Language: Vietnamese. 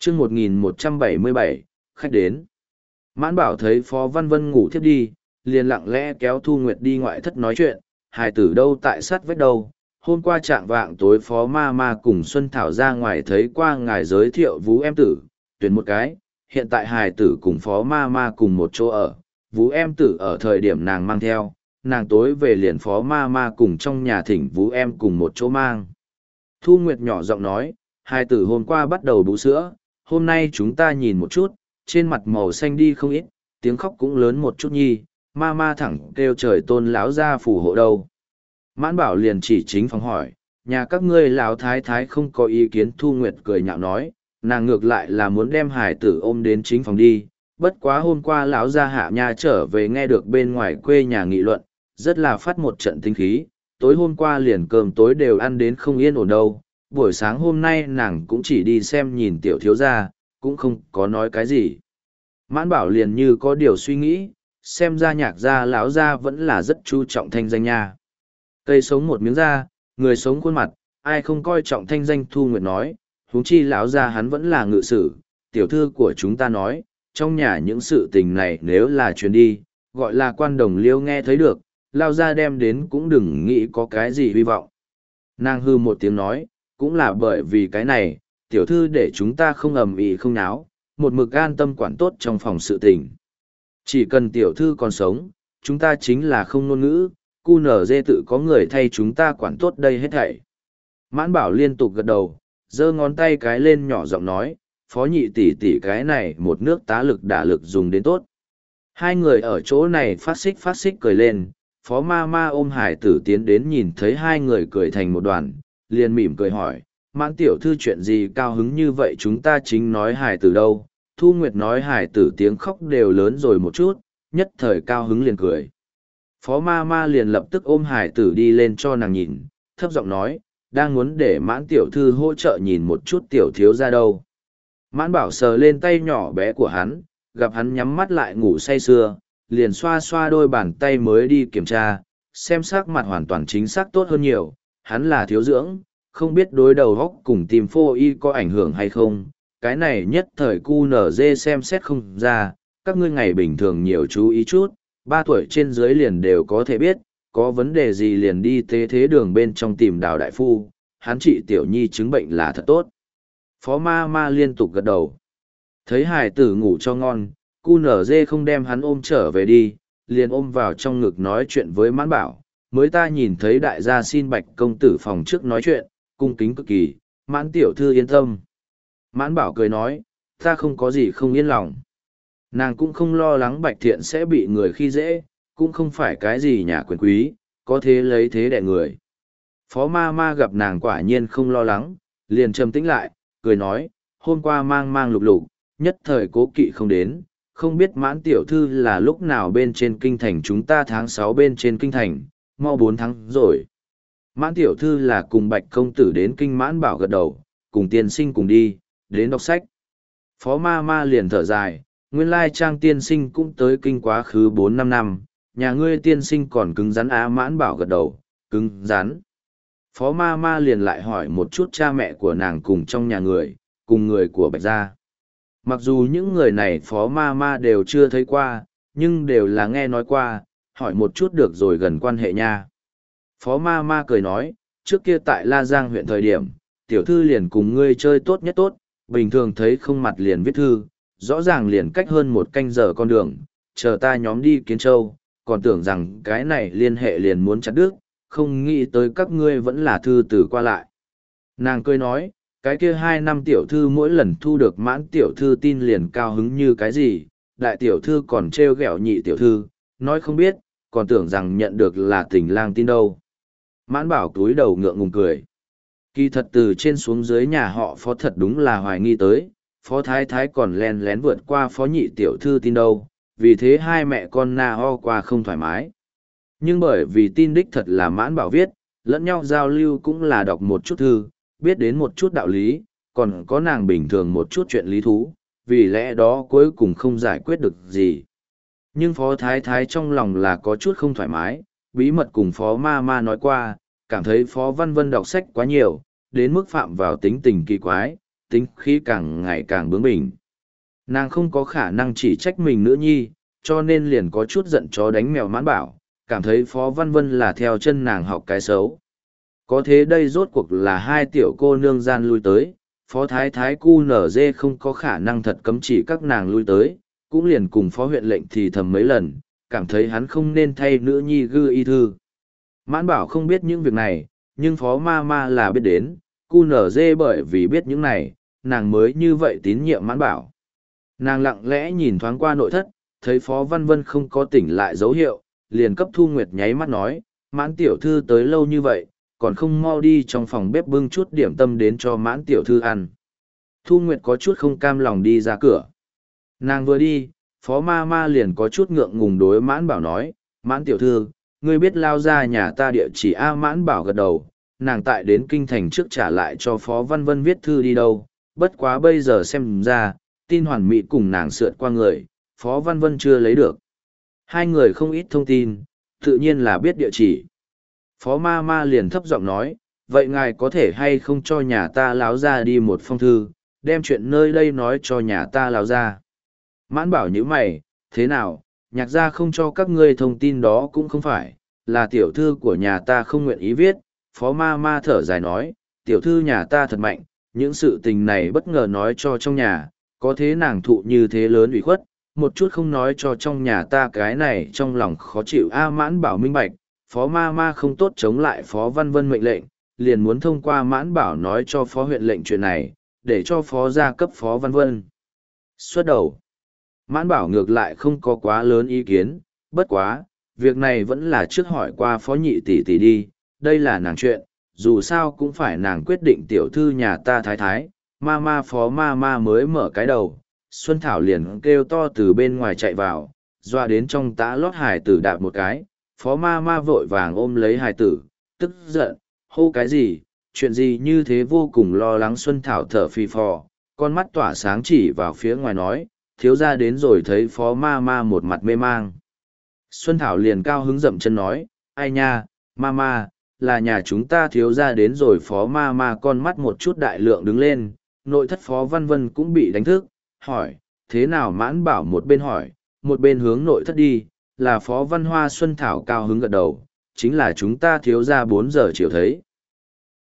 chương 1177, khách đến. Mãn Bảo thấy Phó Văn Vân ngủ thiếp đi, liền lặng lẽ kéo Thu Nguyệt đi ngoại thất nói chuyện, hài tử đâu tại sát vách đâu. Hôm qua trạng vạng tối Phó Ma Ma cùng Xuân Thảo ra ngoài thấy qua ngài giới thiệu vú em tử, tuyển một cái, hiện tại hài tử cùng Phó Ma Ma cùng một chỗ ở, vú em tử ở thời điểm nàng mang theo, nàng tối về liền Phó Ma Ma cùng trong nhà thỉnh vú em cùng một chỗ mang. Thu Nguyệt nhỏ giọng nói, hài tử hôm qua bắt đầu bú sữa, hôm nay chúng ta nhìn một chút, trên mặt màu xanh đi không ít, tiếng khóc cũng lớn một chút nhi, Ma Ma thẳng kêu trời tôn lão ra phù hộ đâu. Mãn Bảo liền chỉ chính phòng hỏi, nhà các ngươi lão thái thái không có ý kiến. Thu Nguyệt cười nhạo nói, nàng ngược lại là muốn đem hải tử ôm đến chính phòng đi, bất quá hôm qua lão gia hạ nha trở về nghe được bên ngoài quê nhà nghị luận, rất là phát một trận tinh khí, tối hôm qua liền cơm tối đều ăn đến không yên ổn đâu, buổi sáng hôm nay nàng cũng chỉ đi xem nhìn tiểu thiếu gia, cũng không có nói cái gì. Mãn Bảo liền như có điều suy nghĩ, xem ra nhạc gia lão gia vẫn là rất chú trọng thanh danh nha. Cây sống một miếng da, người sống khuôn mặt, ai không coi trọng thanh danh. Thu Nguyệt nói, huống chi lão gia hắn vẫn là ngự sử, tiểu thư của chúng ta nói, trong nhà những sự tình này nếu là truyền đi, gọi là quan đồng liêu nghe thấy được, lao gia đem đến cũng đừng nghĩ có cái gì hy vọng. Nàng hư một tiếng nói, cũng là bởi vì cái này, tiểu thư để chúng ta không ầm ĩ không náo, một mực an tâm quản tốt trong phòng sự tình. Chỉ cần tiểu thư còn sống, chúng ta chính là không ngôn ngữ, cu nở dê tự có người thay chúng ta quản tốt đây hết thảy. Mãn Bảo liên tục gật đầu, giơ ngón tay cái lên nhỏ giọng nói, phó nhị tỷ tỷ cái này một nước tá lực đả lực dùng đến tốt. Hai người ở chỗ này phát xích cười lên, Phó Ma Ma ôm hải tử tiến đến nhìn thấy hai người cười thành một đoàn, liền mỉm cười hỏi, Mãn tiểu thư chuyện gì cao hứng như vậy, chúng ta chính nói hải tử đâu. Thu Nguyệt nói hải tử tiếng khóc đều lớn rồi một chút, nhất thời cao hứng liền cười. Phó Ma Ma liền lập tức ôm hải tử đi lên cho nàng nhìn, thấp giọng nói, đang muốn để Mãn tiểu thư hỗ trợ nhìn một chút tiểu thiếu ra đâu. Mãn Bảo sờ lên tay nhỏ bé của hắn, gặp hắn nhắm mắt lại ngủ say sưa, liền xoa xoa đôi bàn tay mới đi kiểm tra, xem sắc mặt hoàn toàn chính xác tốt hơn nhiều, hắn là thiếu dưỡng, không biết đối đầu góc cùng tim phô y có ảnh hưởng hay không, cái này nhất thời cu nở dê xem xét không ra, các ngươi ngày bình thường nhiều chú ý chút, 3 tuổi trên dưới liền đều có thể biết, có vấn đề gì liền đi tế thế đường bên trong tìm Đào đại phu, hắn trị tiểu nhi chứng bệnh là thật tốt. Phó Ma Ma liên tục gật đầu. Thấy hải tử ngủ cho ngon, cu nở dê không đem hắn ôm trở về đi, liền ôm vào trong ngực nói chuyện với Mãn Bảo, mới ta nhìn thấy đại gia xin Bạch công tử phòng trước nói chuyện, cung kính cực kỳ, Mãn tiểu thư yên tâm. Mãn Bảo cười nói, ta không có gì không yên lòng. Nàng cũng không lo lắng Bạch Thiện sẽ bị người khi dễ, cũng không phải cái gì nhà quyền quý, có thế lấy thế đẻ người. Phó Ma Ma gặp nàng quả nhiên không lo lắng, liền trầm tĩnh lại, cười nói, hôm qua mang mang lục lục, nhất thời cố kỵ không đến, không biết Mãn tiểu thư là lúc nào bên trên kinh thành, chúng ta tháng 6 bên trên kinh thành, mau 4 tháng rồi. Mãn tiểu thư là cùng Bạch công tử đến kinh. Mãn Bảo gật đầu, cùng tiên sinh cùng đi, đến đọc sách. Phó Ma Ma liền thở dài, nguyên lai Trang tiên sinh cũng tới kinh quá khứ 4-5 năm, nhà ngươi tiên sinh còn cứng rắn á. Mãn Bảo gật đầu, cứng rắn. Phó Ma Ma liền lại hỏi một chút cha mẹ của nàng cùng trong nhà người, cùng người của Bạch gia. Mặc dù những người này Phó Ma Ma đều chưa thấy qua, nhưng đều là nghe nói qua, hỏi một chút được rồi gần quan hệ nha. Phó Ma Ma cười nói, trước kia tại La Giang huyện thời điểm, tiểu thư liền cùng ngươi chơi tốt nhất tốt, bình thường thấy không mặt liền viết thư, rõ ràng liền cách hơn 1 canh giờ con đường, chờ ta nhóm đi Kiến Châu, còn tưởng rằng cái này liên hệ liền muốn chặt đứt, không nghĩ tới các ngươi vẫn là thư từ qua lại. Nàng cười nói, cái kia 2 năm tiểu thư mỗi lần thu được Mãn tiểu thư tin liền cao hứng như cái gì, đại tiểu thư còn trêu ghẹo nhị tiểu thư, nói không biết, còn tưởng rằng nhận được là tình lang tin đâu. Mãn Bảo túi đầu ngượng ngùng cười. Kỳ thật từ trên xuống dưới nhà họ Phó thật đúng là hoài nghi tới, Phó Thái Thái còn len lén vượt qua Phó nhị tiểu thư tin đâu, vì thế hai mẹ con na ho qua không thoải mái. Nhưng bởi vì tin đích thật là Mãn Bảo viết, lẫn nhau giao lưu cũng là đọc một chút thư, biết đến một chút đạo lý, còn có nàng bình thường một chút chuyện lý thú, vì lẽ đó cuối cùng không giải quyết được gì. Nhưng Phó Thái Thái trong lòng là có chút không thoải mái, bí mật cùng Phó Ma Ma nói qua, cảm thấy Phó Văn Vân đọc sách quá nhiều, đến mức phạm vào tính tình kỳ quái, tính khí càng ngày càng bướng bỉnh. Nàng không có khả năng chỉ trách mình nữ nhi, cho nên liền có chút giận chó đánh mèo Mãn Bảo, cảm thấy Phó Văn Vân là theo chân nàng học cái xấu. Có thế đây rốt cuộc là hai tiểu cô nương gian lui tới, Phó Thái Thái cu nở dê không có khả năng thật cấm chỉ các nàng lui tới, cũng liền cùng Phó huyện lệnh thì thầm mấy lần, cảm thấy hắn không nên thay nữ nhi gư y thư. Mãn Bảo không biết những việc này, nhưng Phó Ma Ma là biết đến, cu nở dê bởi vì biết những này, nàng mới như vậy tín nhiệm Mãn Bảo. Nàng lặng lẽ nhìn thoáng qua nội thất, thấy Phó Văn Vân không có tỉnh lại dấu hiệu, liền cấp Thu Nguyệt nháy mắt nói, Mãn tiểu thư tới lâu như vậy, còn không mau đi trong phòng bếp bưng chút điểm tâm đến cho Mãn tiểu thư ăn. Thu Nguyệt có chút không cam lòng đi ra cửa. Nàng vừa đi, Phó Ma Ma liền có chút ngượng ngùng đối Mãn Bảo nói, Mãn tiểu thư, ngươi biết lao ra nhà ta địa chỉ A. Mãn Bảo gật đầu, nàng tại đến kinh thành trước trả lại cho Phó Văn Vân viết thư đi đâu, bất quá bây giờ xem ra, tin hoàn mỹ cùng nàng sượt qua người, Phó Văn Vân chưa lấy được. Hai người không ít thông tin, tự nhiên là biết địa chỉ. Phó Ma Ma liền thấp giọng nói, vậy ngài có thể hay không cho nhà ta láo ra đi một phong thư, đem chuyện nơi đây nói cho nhà ta láo ra. Mãn Bảo như mày, thế nào, nhạc gia không cho các ngươi thông tin đó cũng không phải, là tiểu thư của nhà ta không nguyện ý viết. Phó Ma Ma thở dài nói, tiểu thư nhà ta thật mạnh, những sự tình này bất ngờ nói cho trong nhà, có thế nàng thụ như thế lớn ủy khuất, một chút không nói cho trong nhà ta cái này trong lòng khó chịu. A. Mãn Bảo minh bạch, Phó Ma Ma không tốt chống lại Phó Văn Vân mệnh lệnh, liền muốn thông qua Mãn Bảo nói cho Phó huyện lệnh chuyện này, để cho Phó gia cấp Phó Văn Vân xuất đầu. Mãn Bảo ngược lại không có quá lớn ý kiến, bất quá, việc này vẫn là trước hỏi qua Phó nhị tỷ tỷ đi, đây là nàng chuyện, dù sao cũng phải nàng quyết định tiểu thư nhà ta thái thái, ma ma Phó ma ma mới mở cái đầu. Xuân Thảo liền kêu to từ bên ngoài chạy vào, doa đến trong tã lót hài tử đạp một cái, Phó ma ma vội vàng ôm lấy hài tử, tức giận, hô cái gì, chuyện gì như thế vô cùng lo lắng. Xuân Thảo thở phì phò, con mắt tỏa sáng chỉ vào phía ngoài nói, thiếu gia đến rồi. Thấy Phó ma ma một mặt mê mang, Xuân Thảo liền cao hứng dậm chân nói, ai nha, ma ma, là nhà chúng ta thiếu gia đến rồi. Phó ma ma con mắt một chút đại lượng đứng lên, nội thất Phó Văn Vân cũng bị đánh thức, hỏi, thế nào? Mãn Bảo một bên hỏi, một bên hướng nội thất đi, là Phó Văn Hoa. Xuân Thảo cao hứng gật đầu, chính là chúng ta thiếu gia 4 giờ chiều thấy.